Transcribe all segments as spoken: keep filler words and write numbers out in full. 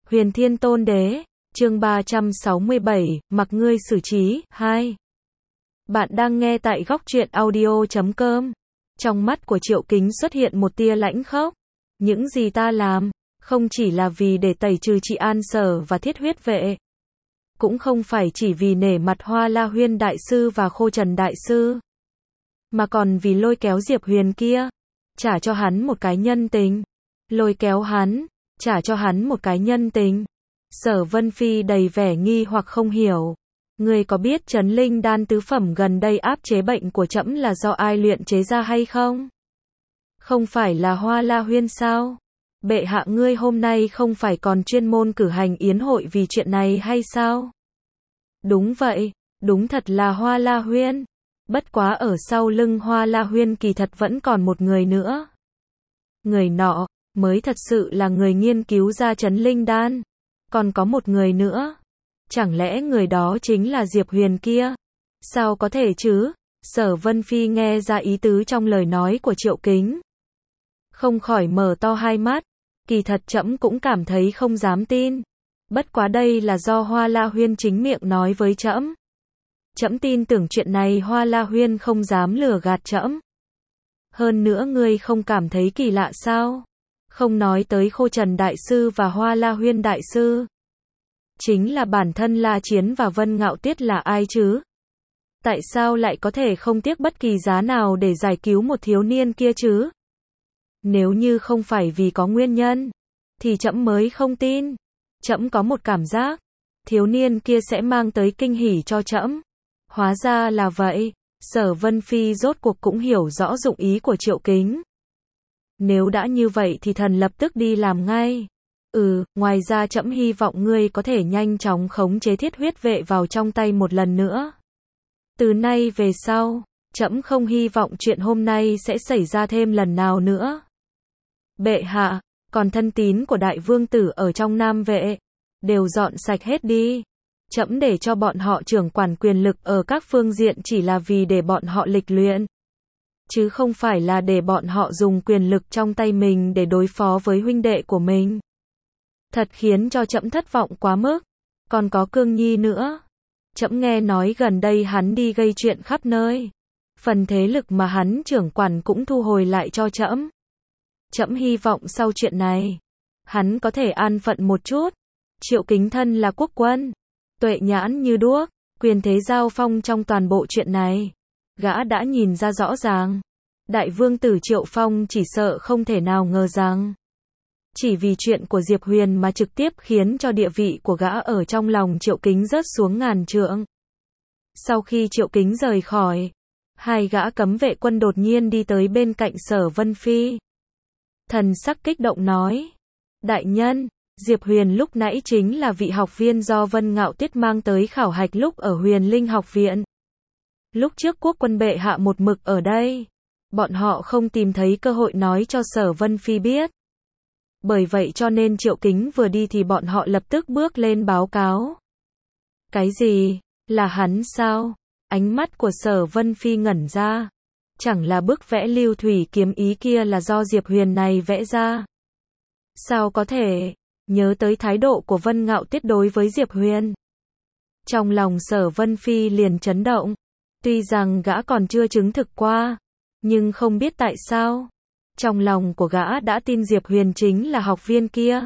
Huyền Thiên Tôn Đế, chương ba trăm sáu mươi bảy, mặc ngươi xử trí, hai. Bạn đang nghe tại góc truyện audio chấm com. Trong mắt của Triệu Kính xuất hiện một tia lãnh khốc. Những gì ta làm, không chỉ là vì để tẩy trừ Trị An Sở và Thiết Huyết Vệ. Cũng không phải chỉ vì nể mặt Hoa La Huyên Đại Sư và Khô Trần Đại Sư. Mà còn vì lôi kéo Diệp Huyền kia. Trả cho hắn một cái nhân tình. Lôi kéo hắn, trả cho hắn một cái nhân tình. Sở Vân Phi đầy vẻ nghi hoặc không hiểu. Ngươi có biết Trấn Linh Đan tứ phẩm gần đây áp chế bệnh của trẫm là do ai luyện chế ra hay không? Không phải là Hoa La Huyên sao? Bệ hạ ngươi hôm nay không phải còn chuyên môn cử hành yến hội vì chuyện này hay sao? Đúng vậy, đúng thật là Hoa La Huyên. Bất quá ở sau lưng Hoa La Huyên kỳ thật vẫn còn một người nữa. Người nọ mới thật sự là người nghiên cứu ra Trấn Linh Đan. Còn có một người nữa. Chẳng lẽ người đó chính là Diệp Huyền kia? Sao có thể chứ? Sở Vân Phi nghe ra ý tứ trong lời nói của Triệu Kính. Không khỏi mở to hai mắt. Kỳ thật trẫm cũng cảm thấy không dám tin. Bất quá đây là do Hoa La Huyên chính miệng nói với trẫm. Trẫm tin tưởng chuyện này Hoa La Huyên không dám lừa gạt trẫm. Hơn nữa ngươi không cảm thấy kỳ lạ sao? Không nói tới Khô Trần Đại Sư và Hoa La Huyên Đại Sư. Chính là bản thân La Chiến và Vân Ngạo Tiết là ai chứ? Tại sao lại có thể không tiếc bất kỳ giá nào để giải cứu một thiếu niên kia chứ? Nếu như không phải vì có nguyên nhân, thì trẫm mới không tin. Trẫm có một cảm giác, thiếu niên kia sẽ mang tới kinh hỉ cho trẫm. Hóa ra là vậy. Sở Vân Phi rốt cuộc cũng hiểu rõ dụng ý của Triệu Kính. Nếu đã như vậy thì thần lập tức đi làm ngay. Ừ, ngoài ra trẫm hy vọng ngươi có thể nhanh chóng khống chế Thiết Huyết Vệ vào trong tay một lần nữa. Từ nay về sau, trẫm không hy vọng chuyện hôm nay sẽ xảy ra thêm lần nào nữa. Bệ hạ, còn thân tín của đại vương tử ở trong Nam Vệ, đều dọn sạch hết đi. Trẫm để cho bọn họ trưởng quản quyền lực ở các phương diện chỉ là vì để bọn họ lịch luyện. Chứ không phải là để bọn họ dùng quyền lực trong tay mình để đối phó với huynh đệ của mình. Thật khiến cho trẫm thất vọng quá mức. Còn có Cương Nhi nữa. Trẫm nghe nói gần đây hắn đi gây chuyện khắp nơi. Phần thế lực mà hắn trưởng quản cũng thu hồi lại cho trẫm. Trẫm hy vọng sau chuyện này, hắn có thể an phận một chút. Triệu Kính thân là quốc quân, tuệ nhãn như đuốc, quyền thế giao phong trong toàn bộ chuyện này. Gã đã nhìn ra rõ ràng. Đại vương tử Triệu Phong chỉ sợ không thể nào ngờ rằng. Chỉ vì chuyện của Diệp Huyền mà trực tiếp khiến cho địa vị của gã ở trong lòng Triệu Kính rớt xuống ngàn trượng. Sau khi Triệu Kính rời khỏi, hai gã cấm vệ quân đột nhiên đi tới bên cạnh Sở Vân Phi. Thần sắc kích động nói. Đại nhân, Diệp Huyền lúc nãy chính là vị học viên do Vân Ngạo Tiết mang tới khảo hạch lúc ở Huyền Linh học viện. Lúc trước quốc quân bệ hạ một mực ở đây. Bọn họ không tìm thấy cơ hội nói cho Sở Vân Phi biết. Bởi vậy cho nên Triệu Kính vừa đi thì bọn họ lập tức bước lên báo cáo. Cái gì? Là hắn sao? Ánh mắt của Sở Vân Phi ngẩn ra. Chẳng là bức vẽ lưu thủy kiếm ý kia là do Diệp Huyền này vẽ ra? Sao có thể? Nhớ tới thái độ của Vân Ngạo Tiết đối với Diệp Huyền. Trong lòng Sở Vân Phi liền chấn động. Tuy rằng gã còn chưa chứng thực qua, nhưng không biết tại sao. Trong lòng của gã đã tin Diệp Huyền chính là học viên kia.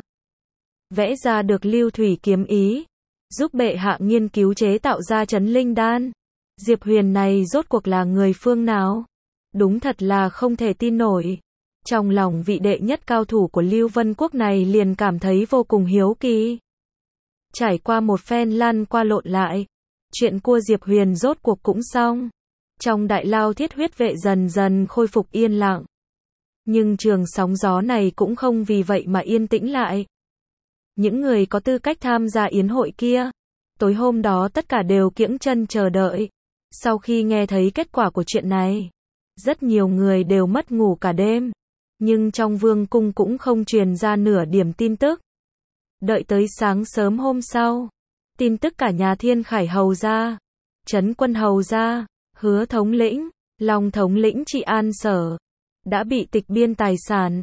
Vẽ ra được lưu thủy kiếm ý, giúp bệ hạ nghiên cứu chế tạo ra Trấn Linh Đan. Diệp Huyền này rốt cuộc là người phương nào? Đúng thật là không thể tin nổi. Trong lòng vị đệ nhất cao thủ của Lưu Vân Quốc này liền cảm thấy vô cùng hiếu kỳ. Trải qua một phen lăn qua lộn lại, chuyện của Diệp Huyền rốt cuộc cũng xong. Trong đại lao Thiết Huyết Vệ dần dần khôi phục yên lặng. Nhưng trường sóng gió này cũng không vì vậy mà yên tĩnh lại. Những người có tư cách tham gia yến hội kia, tối hôm đó tất cả đều kiễng chân chờ đợi. Sau khi nghe thấy kết quả của chuyện này, rất nhiều người đều mất ngủ cả đêm. Nhưng trong vương cung cũng không truyền ra nửa điểm tin tức. Đợi tới sáng sớm hôm sau, tin tức cả nhà Thiên Khải hầu gia, Trấn Quân hầu gia, Hứa thống lĩnh, Long thống lĩnh Trị An Sở đã bị tịch biên tài sản.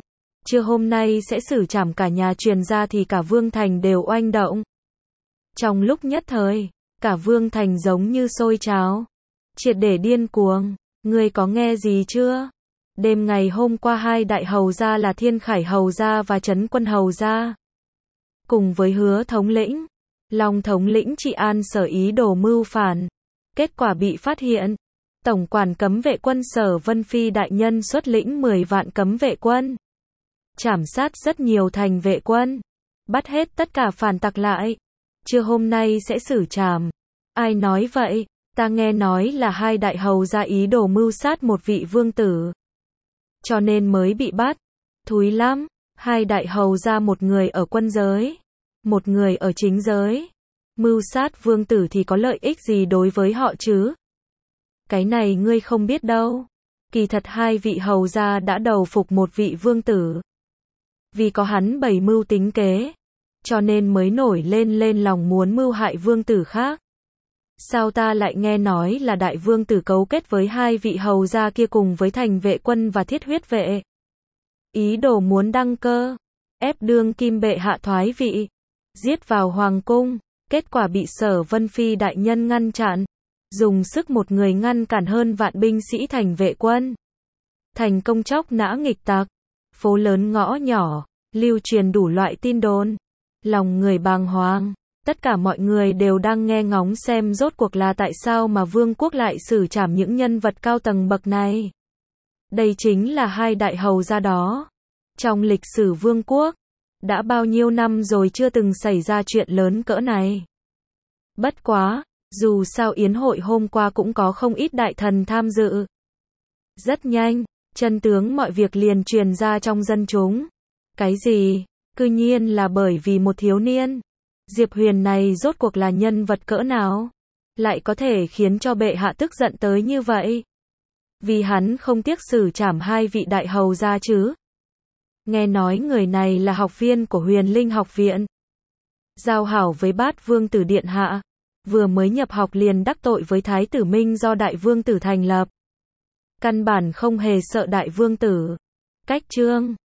trưa hôm nay sẽ xử trảm cả nhà truyền ra thì cả Vương Thành đều oanh động. Trong lúc nhất thời, cả Vương Thành giống như sôi trào, triệt để điên cuồng. Ngươi có nghe gì chưa? Đêm ngày hôm qua hai đại hầu gia là Thiên Khải hầu gia và Trấn Quân hầu gia, cùng với Hứa thống lĩnh, Long thống lĩnh trị an sở ý đồ mưu phản. Kết quả bị phát hiện. Tổng quản cấm vệ quân Sở Vân Phi đại nhân xuất lĩnh mười vạn cấm vệ quân, trảm sát rất nhiều thành vệ quân, bắt hết tất cả phản tặc lại. Trưa hôm nay sẽ xử trảm. Ai nói vậy? Ta nghe nói là hai đại hầu gia ý đồ mưu sát một vị vương tử, cho nên mới bị bắt. Thúi lắm, hai đại hầu gia một người ở quân giới, một người ở chính giới. Mưu sát vương tử thì có lợi ích gì đối với họ chứ? Cái này ngươi không biết đâu. Kỳ thật hai vị hầu gia đã đầu phục một vị vương tử. Vì có hắn bày mưu tính kế, cho nên mới nổi lên lên lòng muốn mưu hại vương tử khác. Sao ta lại nghe nói là đại vương tử cấu kết với hai vị hầu gia kia cùng với thành vệ quân và thiết huyết vệ, ý đồ muốn đăng cơ, ép đương kim bệ hạ thoái vị, giết vào hoàng cung. Kết quả bị Sở Vân Phi đại nhân ngăn chặn, dùng sức một người ngăn cản hơn vạn binh sĩ thành vệ quân, thành công chóc nã nghịch tặc. Phố lớn ngõ nhỏ, lưu truyền đủ loại tin đồn, lòng người bàng hoàng. Tất cả mọi người đều đang nghe ngóng xem rốt cuộc là tại sao mà vương quốc lại xử trảm những nhân vật cao tầng bậc này. Đây chính là hai đại hầu gia đó. Trong lịch sử vương quốc, đã bao nhiêu năm rồi chưa từng xảy ra chuyện lớn cỡ này. Bất quá, dù sao yến hội hôm qua cũng có không ít đại thần tham dự. Rất nhanh, chân tướng mọi việc liền truyền ra trong dân chúng. Cái gì? Cư nhiên là bởi vì một thiếu niên. Diệp Huyền này rốt cuộc là nhân vật cỡ nào? Lại có thể khiến cho bệ hạ tức giận tới như vậy? Vì hắn không tiếc xử trảm hai vị đại hầu gia chứ? Nghe nói người này là học viên của Huyền Linh học viện, giao hảo với Bát Vương tử điện hạ, vừa mới nhập học liền đắc tội với Thái tử Minh do đại vương tử thành lập. Căn bản không hề sợ đại vương tử. Cách chương